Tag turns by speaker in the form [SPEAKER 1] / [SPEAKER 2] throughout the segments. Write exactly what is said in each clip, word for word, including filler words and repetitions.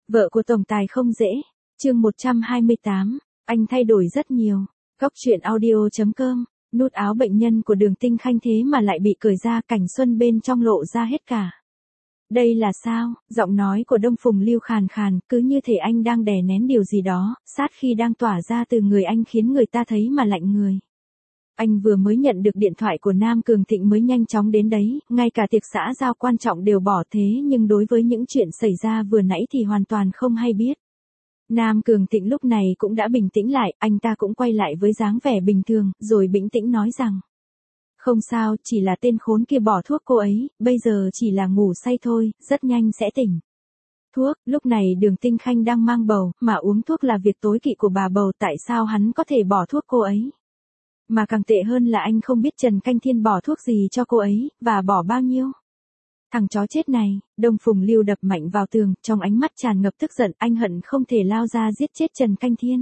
[SPEAKER 1] Vợ của tổng tài không dễ. Chương một trăm hai mươi tám, anh thay đổi rất nhiều. Góc truyện audio chấm com. Nút áo bệnh nhân của Đường Tinh Khanh thế mà lại bị cởi ra, cảnh xuân bên trong lộ ra hết cả. Đây là sao? Giọng nói của Đông Phùng Lưu khàn khàn, cứ như thể anh đang đè nén điều gì đó, sát khi đang tỏa ra từ người anh khiến người ta thấy mà lạnh người. Anh vừa mới nhận được điện thoại của Nam Cường Thịnh mới nhanh chóng đến đấy, ngay cả tiệc xã giao quan trọng đều bỏ thế, nhưng đối với những chuyện xảy ra vừa nãy thì hoàn toàn không hay biết. Nam Cường Thịnh lúc này cũng đã bình tĩnh lại, anh ta cũng quay lại với dáng vẻ bình thường, rồi bình tĩnh nói rằng: không sao, chỉ là tên khốn kia bỏ thuốc cô ấy, bây giờ chỉ là ngủ say thôi, rất nhanh sẽ tỉnh. Thuốc, lúc này Đường Tinh Khanh đang mang bầu, mà uống thuốc là việc tối kỵ của bà bầu, tại sao hắn có thể bỏ thuốc cô ấy? Mà càng tệ hơn là anh không biết Trần Canh Thiên bỏ thuốc gì cho cô ấy, và bỏ bao nhiêu. Thằng chó chết này. Đông Phùng Lưu đập mạnh vào tường, trong ánh mắt tràn ngập tức giận, anh hận không thể lao ra giết chết Trần Canh Thiên.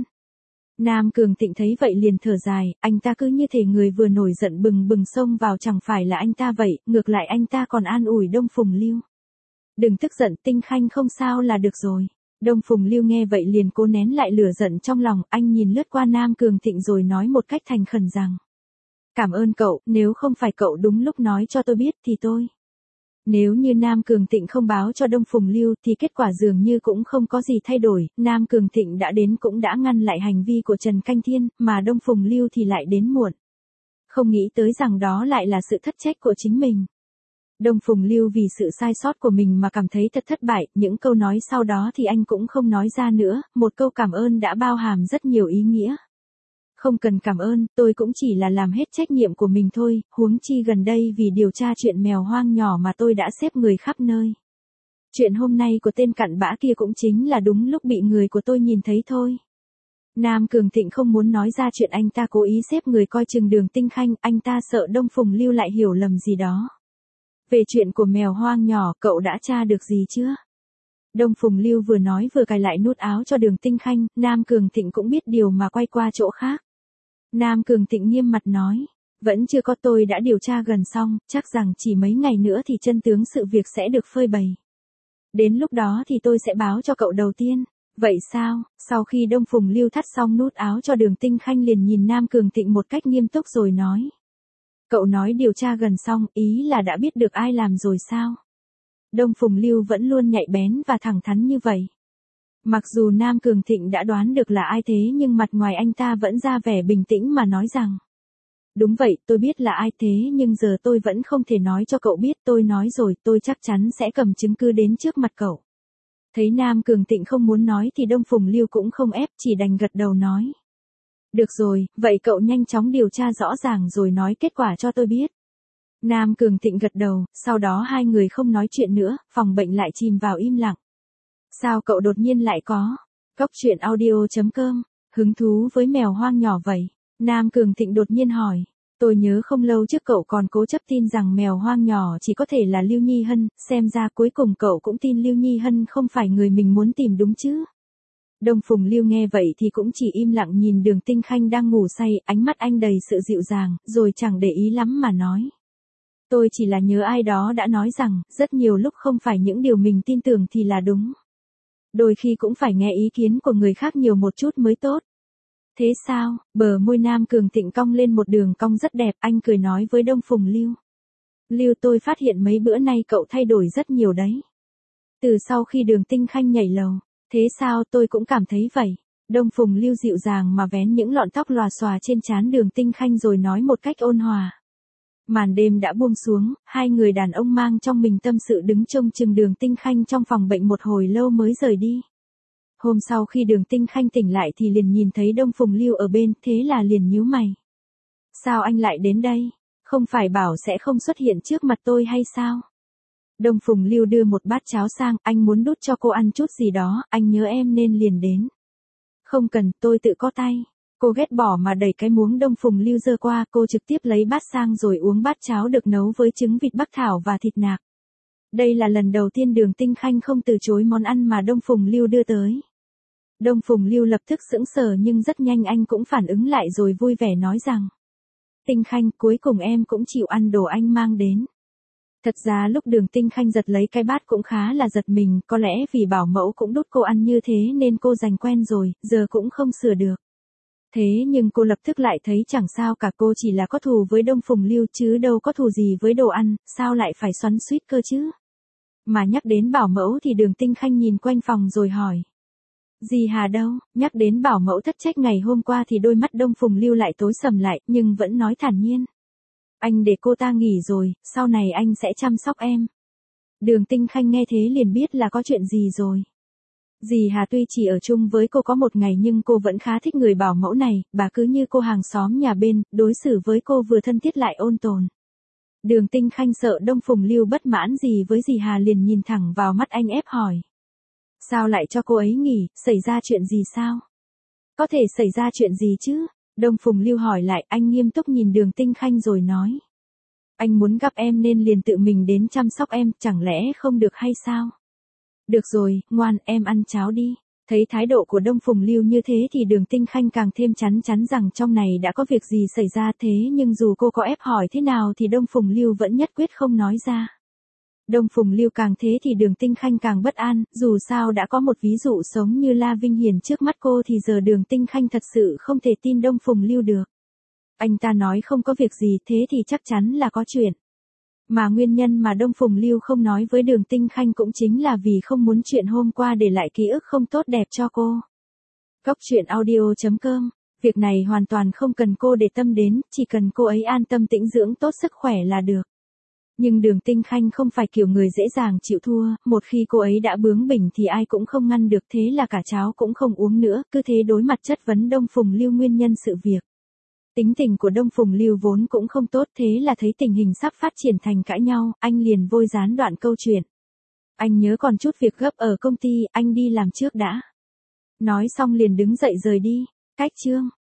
[SPEAKER 1] Nam Cường Thịnh thấy vậy liền thở dài, anh ta cứ như thể người vừa nổi giận bừng bừng xông vào, chẳng phải là anh ta vậy, ngược lại anh ta còn an ủi Đông Phùng Lưu. Đừng tức giận, Tinh Khanh không sao là được rồi. Đông Phùng Lưu nghe vậy liền cố nén lại lửa giận trong lòng, anh nhìn lướt qua Nam Cường Thịnh rồi nói một cách thành khẩn rằng: cảm ơn cậu, nếu không phải cậu đúng lúc nói cho tôi biết thì tôi. Nếu như Nam Cường Thịnh không báo cho Đông Phùng Lưu thì kết quả dường như cũng không có gì thay đổi, Nam Cường Thịnh đã đến cũng đã ngăn lại hành vi của Trần Canh Thiên, mà Đông Phùng Lưu thì lại đến muộn. Không nghĩ tới rằng đó lại là sự thất trách của chính mình. Đông Phùng Lưu vì sự sai sót của mình mà cảm thấy thật thất bại, những câu nói sau đó thì anh cũng không nói ra nữa, một câu cảm ơn đã bao hàm rất nhiều ý nghĩa. Không cần cảm ơn, tôi cũng chỉ là làm hết trách nhiệm của mình thôi, huống chi gần đây vì điều tra chuyện mèo hoang nhỏ mà tôi đã xếp người khắp nơi. Chuyện hôm nay của tên cặn bã kia cũng chính là đúng lúc bị người của tôi nhìn thấy thôi. Nam Cường Thịnh không muốn nói ra chuyện anh ta cố ý xếp người coi chừng Đường Tinh Khanh, anh ta sợ Đông Phùng Lưu lại hiểu lầm gì đó. Về chuyện của mèo hoang nhỏ, cậu đã tra được gì chưa? Đông Phùng Lưu vừa nói vừa cài lại nút áo cho Đường Tinh Khanh, Nam Cường Thịnh cũng biết điều mà quay qua chỗ khác. Nam Cường Thịnh nghiêm mặt nói: vẫn chưa có, tôi đã điều tra gần xong, chắc rằng chỉ mấy ngày nữa thì chân tướng sự việc sẽ được phơi bày. Đến lúc đó thì tôi sẽ báo cho cậu đầu tiên. Vậy sao? Sau khi Đông Phùng Lưu thắt xong nút áo cho Đường Tinh Khanh liền nhìn Nam Cường Thịnh một cách nghiêm túc rồi nói: cậu nói điều tra gần xong, ý là đã biết được ai làm rồi sao? Đông Phùng Lưu vẫn luôn nhạy bén và thẳng thắn như vậy. Mặc dù Nam Cường Thịnh đã đoán được là ai thế nhưng mặt ngoài anh ta vẫn ra vẻ bình tĩnh mà nói rằng: đúng vậy, tôi biết là ai thế nhưng giờ tôi vẫn không thể nói cho cậu biết, tôi nói rồi, tôi chắc chắn sẽ cầm chứng cứ đến trước mặt cậu. Thấy Nam Cường Thịnh không muốn nói thì Đông Phùng Lưu cũng không ép, chỉ đành gật đầu nói: được rồi, vậy cậu nhanh chóng điều tra rõ ràng rồi nói kết quả cho tôi biết. Nam Cường Thịnh gật đầu, sau đó hai người không nói chuyện nữa, phòng bệnh lại chìm vào im lặng. Sao cậu đột nhiên lại có góc truyện audio chấm com hứng thú với mèo hoang nhỏ vậy? Nam Cường Thịnh đột nhiên hỏi. Tôi nhớ không lâu trước cậu còn cố chấp tin rằng mèo hoang nhỏ chỉ có thể là Lưu Nhi Hân, xem ra cuối cùng cậu cũng tin Lưu Nhi Hân không phải người mình muốn tìm đúng chứ? Đông Phùng Lưu nghe vậy thì cũng chỉ im lặng nhìn Đường Tinh Khanh đang ngủ say, ánh mắt anh đầy sự dịu dàng, rồi chẳng để ý lắm mà nói: tôi chỉ là nhớ ai đó đã nói rằng, rất nhiều lúc không phải những điều mình tin tưởng thì là đúng. Đôi khi cũng phải nghe ý kiến của người khác nhiều một chút mới tốt. Thế sao? Bờ môi Nam Cường Thịnh cong lên một đường cong rất đẹp, anh cười nói với Đông Phùng Lưu: Lưu, tôi phát hiện mấy bữa nay cậu thay đổi rất nhiều đấy. Từ sau khi Đường Tinh Khanh nhảy lầu. Thế sao? Tôi cũng cảm thấy vậy. Đông Phùng Lưu dịu dàng mà vén những lọn tóc lòa xòa trên trán Đường Tinh Khanh rồi nói một cách ôn hòa. Màn đêm đã buông xuống, hai người đàn ông mang trong mình tâm sự đứng trông chừng Đường Tinh Khanh trong phòng bệnh một hồi lâu mới rời đi. Hôm sau khi Đường Tinh Khanh tỉnh lại thì liền nhìn thấy Đông Phùng Lưu ở bên, thế là liền nhíu mày. Sao anh lại đến đây? Không phải bảo sẽ không xuất hiện trước mặt tôi hay sao? Đông Phùng Lưu đưa một bát cháo sang, anh muốn đút cho cô ăn chút gì đó, anh nhớ em nên liền đến. Không cần, tôi tự có tay. Cô ghét bỏ mà đẩy cái muỗng Đông Phùng Lưu giơ qua, cô trực tiếp lấy bát sang rồi uống bát cháo được nấu với trứng vịt Bắc Thảo và thịt nạc. Đây là lần đầu tiên Đường Tinh Khanh không từ chối món ăn mà Đông Phùng Lưu đưa tới. Đông Phùng Lưu lập tức sững sờ nhưng rất nhanh anh cũng phản ứng lại rồi vui vẻ nói rằng: Tinh Khanh, cuối cùng em cũng chịu ăn đồ anh mang đến. Thật ra lúc Đường Tinh Khanh giật lấy cái bát cũng khá là giật mình, có lẽ vì bảo mẫu cũng đút cô ăn như thế nên cô dành quen rồi, giờ cũng không sửa được. Thế nhưng cô lập tức lại thấy chẳng sao cả, cô chỉ là có thù với Đông Phùng Lưu chứ đâu có thù gì với đồ ăn, sao lại phải xoắn xuýt cơ chứ. Mà nhắc đến bảo mẫu thì Đường Tinh Khanh nhìn quanh phòng rồi hỏi. Dì Hà đâu? Nhắc đến bảo mẫu thất trách ngày hôm qua thì đôi mắt Đông Phùng Lưu lại tối sầm lại, nhưng vẫn nói thản nhiên. Anh để cô ta nghỉ rồi, sau này anh sẽ chăm sóc em. Đường Tinh Khanh nghe thế liền biết là có chuyện gì rồi. Dì Hà tuy chỉ ở chung với cô có một ngày nhưng cô vẫn khá thích người bảo mẫu này, bà cứ như cô hàng xóm nhà bên, đối xử với cô vừa thân thiết lại ôn tồn. Đường Tinh Khanh sợ Đông Phùng Lưu bất mãn gì với dì Hà liền nhìn thẳng vào mắt anh ép hỏi. Sao lại cho cô ấy nghỉ, xảy ra chuyện gì sao? Có thể xảy ra chuyện gì chứ? Đông Phùng Lưu hỏi lại, anh nghiêm túc nhìn Đường Tinh Khanh rồi nói. Anh muốn gặp em nên liền tự mình đến chăm sóc em, chẳng lẽ không được hay sao? Được rồi, ngoan, em ăn cháo đi. Thấy thái độ của Đông Phùng Lưu như thế thì Đường Tinh Khanh càng thêm chắn chắn rằng trong này đã có việc gì xảy ra, thế nhưng dù cô có ép hỏi thế nào thì Đông Phùng Lưu vẫn nhất quyết không nói ra. Đông Phùng Lưu càng thế thì Đường Tinh Khanh càng bất an, dù sao đã có một ví dụ sống như La Vinh Hiền trước mắt cô thì giờ Đường Tinh Khanh thật sự không thể tin Đông Phùng Lưu được. Anh ta nói không có việc gì thế thì chắc chắn là có chuyện. Mà nguyên nhân mà Đông Phùng Lưu không nói với Đường Tinh Khanh cũng chính là vì không muốn chuyện hôm qua để lại ký ức không tốt đẹp cho cô. Cốc truyện audio chấm com. Việc này hoàn toàn không cần cô để tâm đến, chỉ cần cô ấy an tâm tĩnh dưỡng tốt sức khỏe là được. Nhưng Đường Tinh Khanh không phải kiểu người dễ dàng chịu thua, một khi cô ấy đã bướng bỉnh thì ai cũng không ngăn được, thế là cả cháo cũng không uống nữa, cứ thế đối mặt chất vấn Đông Phùng Lưu nguyên nhân sự việc. Tính tình của Đông Phùng Lưu vốn cũng không tốt, thế là thấy tình hình sắp phát triển thành cãi nhau, anh liền vôi gián đoạn câu chuyện. Anh nhớ còn chút việc gấp ở công ty, anh đi làm trước đã. Nói xong liền đứng dậy rời đi. Cách chương